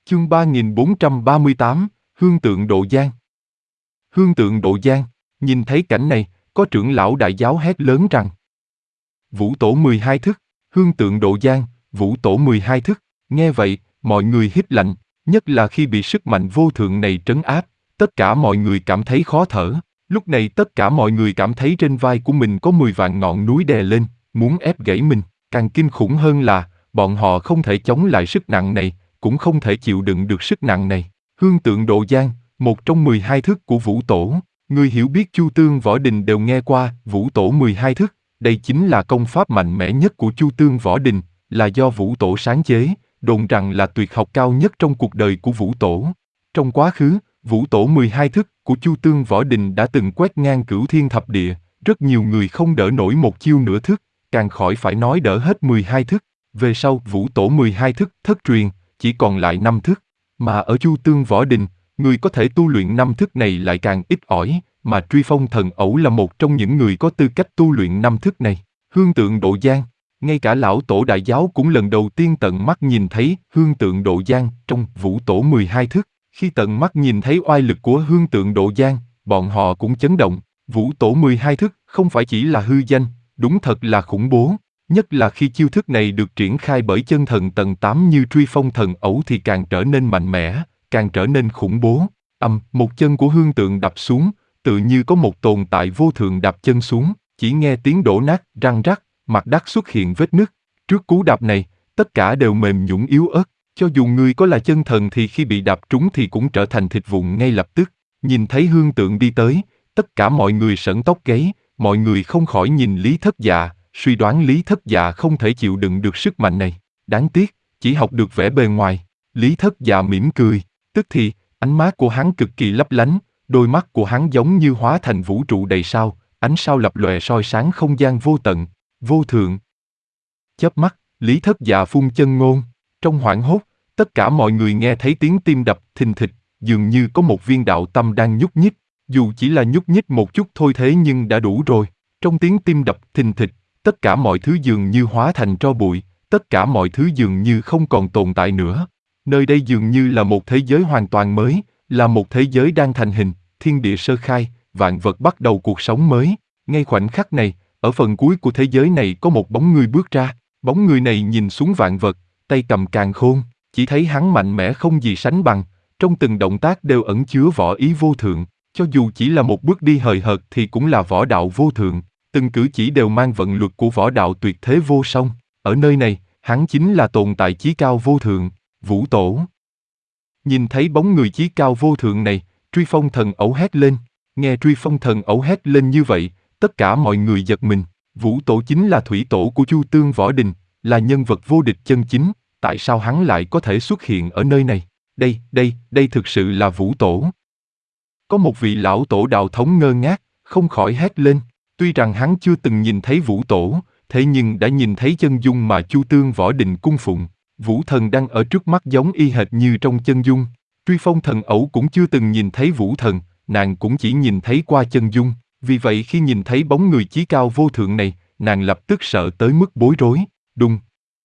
Chương 3438, Hương tượng Độ Giang. Hương tượng Độ Giang, nhìn thấy cảnh này, có trưởng lão đại giáo hét lớn rằng: Vũ tổ 12 thức, hương tượng Độ Giang, vũ tổ 12 thức. Nghe vậy, mọi người hít lạnh, nhất là khi bị sức mạnh vô thượng này trấn áp, tất cả mọi người cảm thấy khó thở. Lúc này tất cả mọi người cảm thấy trên vai của mình có 10 vạn ngọn núi đè lên, muốn ép gãy mình. Càng kinh khủng hơn là, bọn họ không thể chống lại sức nặng này, cũng không thể chịu đựng được sức nặng này. Hương tượng Độ Giang, một trong 12 thức của vũ tổ. Người hiểu biết Chu Tương Võ Đình đều nghe qua vũ tổ 12 thức. Đây chính là công pháp mạnh mẽ nhất của Chu Tương Võ Đình, là do vũ tổ sáng chế, đồn rằng là tuyệt học cao nhất trong cuộc đời của vũ tổ. Trong quá khứ, vũ tổ 12 thức của Chu Tương Võ Đình đã từng quét ngang cửu thiên thập địa, rất nhiều người không đỡ nổi một chiêu nửa thức, càng khỏi phải nói đỡ hết 12 thức. Về sau vũ tổ 12 thức thất truyền, chỉ còn lại 5 thức, mà ở Chu Tương Võ Đình, người có thể tu luyện 5 thức này lại càng ít ỏi, mà Truy Phong Thần Ẩu là một trong những người có tư cách tu luyện 5 thức này. Hương tượng Độ Giang, ngay cả lão tổ đại giáo cũng lần đầu tiên tận mắt nhìn thấy hương tượng Độ Giang trong vũ tổ 12 thức. Khi tận mắt nhìn thấy oai lực của hương tượng Độ Giang, bọn họ cũng chấn động. Vũ tổ 12 thức không phải chỉ là hư danh, đúng thật là khủng bố. Nhất là khi chiêu thức này được triển khai bởi chân thần tầng 8 như Truy Phong Thần Ẩu thì càng trở nên mạnh mẽ, càng trở nên khủng bố. Một chân của hương tượng đập xuống, tự như có một tồn tại vô thượng đạp chân xuống, chỉ nghe tiếng đổ nát, răng rắc, mặt đất xuất hiện vết nứt. Trước cú đạp này, tất cả đều mềm nhũn yếu ớt, cho dù người có là chân thần thì khi bị đạp trúng thì cũng trở thành thịt vụn ngay lập tức. Nhìn thấy hương tượng đi tới, tất cả mọi người sởn tóc gáy, mọi người không khỏi nhìn Lý Thất Dạ, suy đoán Lý Thất Dạ không thể chịu đựng được sức mạnh này. Đáng tiếc, chỉ học được vẻ bề ngoài. Lý Thất Dạ mỉm cười, tức thì, ánh mắt của hắn cực kỳ lấp lánh, đôi mắt của hắn giống như hóa thành vũ trụ đầy sao, ánh sao lập lòe soi sáng không gian vô tận, vô thượng. Chớp mắt, Lý Thất Dạ phun chân ngôn, trong hoảng hốt, tất cả mọi người nghe thấy tiếng tim đập thình thịch, dường như có một viên đạo tâm đang nhúc nhích, dù chỉ là nhúc nhích một chút thôi thế nhưng đã đủ rồi. Trong tiếng tim đập thình thịch, tất cả mọi thứ dường như hóa thành tro bụi, tất cả mọi thứ dường như không còn tồn tại nữa. Nơi đây dường như là một thế giới hoàn toàn mới, là một thế giới đang thành hình, thiên địa sơ khai, vạn vật bắt đầu cuộc sống mới. Ngay khoảnh khắc này, ở phần cuối của thế giới này có một bóng người bước ra, bóng người này nhìn xuống vạn vật, tay cầm càn khôn, chỉ thấy hắn mạnh mẽ không gì sánh bằng, trong từng động tác đều ẩn chứa võ ý vô thượng, cho dù chỉ là một bước đi hời hợt thì cũng là võ đạo vô thượng, từng cử chỉ đều mang vận luật của võ đạo tuyệt thế vô song. Ở nơi này, hắn chính là tồn tại chí cao vô thượng, Vũ Tổ. Nhìn thấy bóng người chí cao vô thượng này, Truy Phong Thần Ẩu hét lên. Nghe Truy Phong Thần Ẩu hét lên như vậy, tất cả mọi người giật mình. Vũ Tổ chính là thủy tổ của Chu Tương Võ Đình, là nhân vật vô địch chân chính. Tại sao hắn lại có thể xuất hiện ở nơi này? Đây thực sự là Vũ Tổ. Có một vị lão tổ đạo thống ngơ ngác, không khỏi hét lên. Tuy rằng hắn chưa từng nhìn thấy Vũ Tổ, thế nhưng đã nhìn thấy chân dung mà Chu Tương Võ Đình cung phụng. Vũ Thần đang ở trước mắt giống y hệt như trong chân dung. Truy Phong Thần Ẩu cũng chưa từng nhìn thấy Vũ Thần, nàng cũng chỉ nhìn thấy qua chân dung. Vì vậy khi nhìn thấy bóng người chí cao vô thượng này, nàng lập tức sợ tới mức bối rối. Đùng!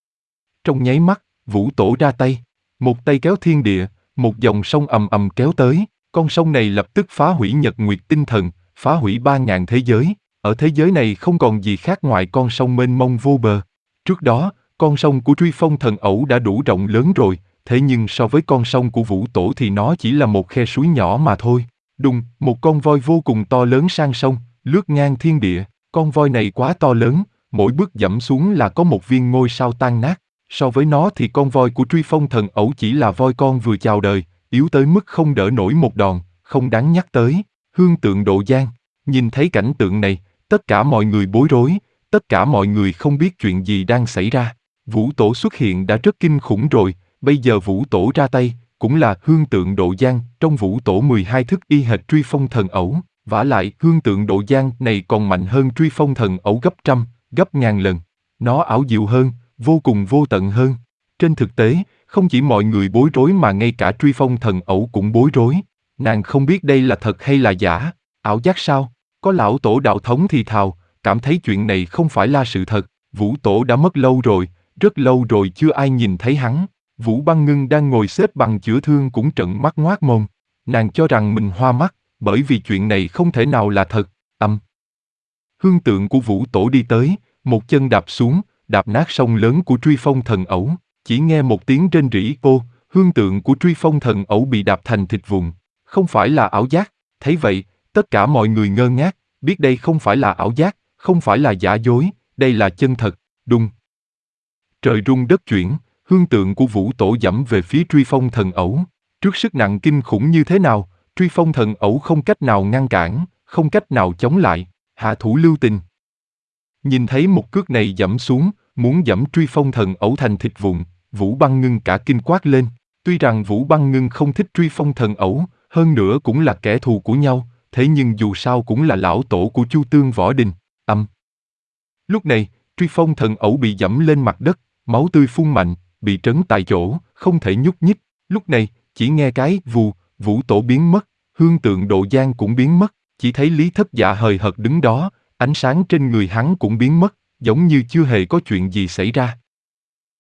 Trong nháy mắt, Vũ Tổ ra tay. Một tay kéo thiên địa, một dòng sông ầm ầm kéo tới. Con sông này lập tức phá hủy nhật nguyệt tinh thần, phá hủy 3.000 thế giới. Ở thế giới này không còn gì khác ngoài con sông mênh mông vô bờ. Trước đó, con sông của Truy Phong Thần Ẩu đã đủ rộng lớn rồi, thế nhưng so với con sông của Vũ Tổ thì nó chỉ là một khe suối nhỏ mà thôi. Đùng, một con voi vô cùng to lớn sang sông, lướt ngang thiên địa. Con voi này quá to lớn, mỗi bước dẫm xuống là có một viên ngôi sao tan nát. So với nó thì con voi của Truy Phong Thần Ẩu chỉ là voi con vừa chào đời, yếu tới mức không đỡ nổi một đòn, không đáng nhắc tới. Hương tượng Độ Giang, nhìn thấy cảnh tượng này, tất cả mọi người bối rối, tất cả mọi người không biết chuyện gì đang xảy ra. Vũ Tổ xuất hiện đã rất kinh khủng rồi, bây giờ Vũ Tổ ra tay, cũng là hương tượng Độ Giang, trong Vũ Tổ 12 thức y hệt Truy Phong Thần Ẩu. Vả lại, hương tượng Độ Giang này còn mạnh hơn Truy Phong Thần Ẩu gấp trăm, gấp ngàn lần. Nó ảo diệu hơn, vô cùng vô tận hơn. Trên thực tế, không chỉ mọi người bối rối mà ngay cả Truy Phong Thần Ẩu cũng bối rối. Nàng không biết đây là thật hay là giả, ảo giác sao? Có lão tổ đạo thống thì thào, cảm thấy chuyện này không phải là sự thật. Vũ Tổ đã mất lâu rồi, rất lâu rồi chưa ai nhìn thấy hắn. Vũ Băng Ngưng đang ngồi xếp bằng chữa thương cũng trợn mắt ngoác mồm. Nàng cho rằng mình hoa mắt, bởi vì chuyện này không thể nào là thật. Hương tượng của Vũ Tổ đi tới, một chân đạp xuống, đạp nát sông lớn của Truy Phong Thần Ẩu. Chỉ nghe một tiếng rên rỉ, ô, hương tượng của Truy Phong Thần Ẩu bị đạp thành thịt vụn. Không phải là ảo giác. Thấy vậy, tất cả mọi người ngơ ngác, biết đây không phải là ảo giác, không phải là giả dối, đây là chân thật. Đùng. Trời rung đất chuyển, hương tượng của Vũ Tổ giẫm về phía Truy Phong Thần Ẩu. Trước sức nặng kinh khủng như thế nào, Truy Phong Thần Ẩu không cách nào ngăn cản, không cách nào chống lại, hạ thủ lưu tình. Nhìn thấy một cước này giẫm xuống, muốn giẫm Truy Phong Thần Ẩu thành thịt vụn, Vũ Băng Ngưng cả kinh quát lên. Tuy rằng Vũ Băng Ngưng không thích Truy Phong Thần Ẩu, hơn nữa cũng là kẻ thù của nhau, thế nhưng dù sao cũng là lão tổ của Chu Tương Võ Đình. Lúc này, Truy Phong Thần Ẩu bị giẫm lên mặt đất, máu tươi phun mạnh, bị trấn tại chỗ, không thể nhúc nhích. Lúc này, chỉ nghe cái vù, Vũ Tổ biến mất, hương tượng Độ Giang cũng biến mất, chỉ thấy Lý Thất Dạ hời hợt đứng đó, ánh sáng trên người hắn cũng biến mất, giống như chưa hề có chuyện gì xảy ra.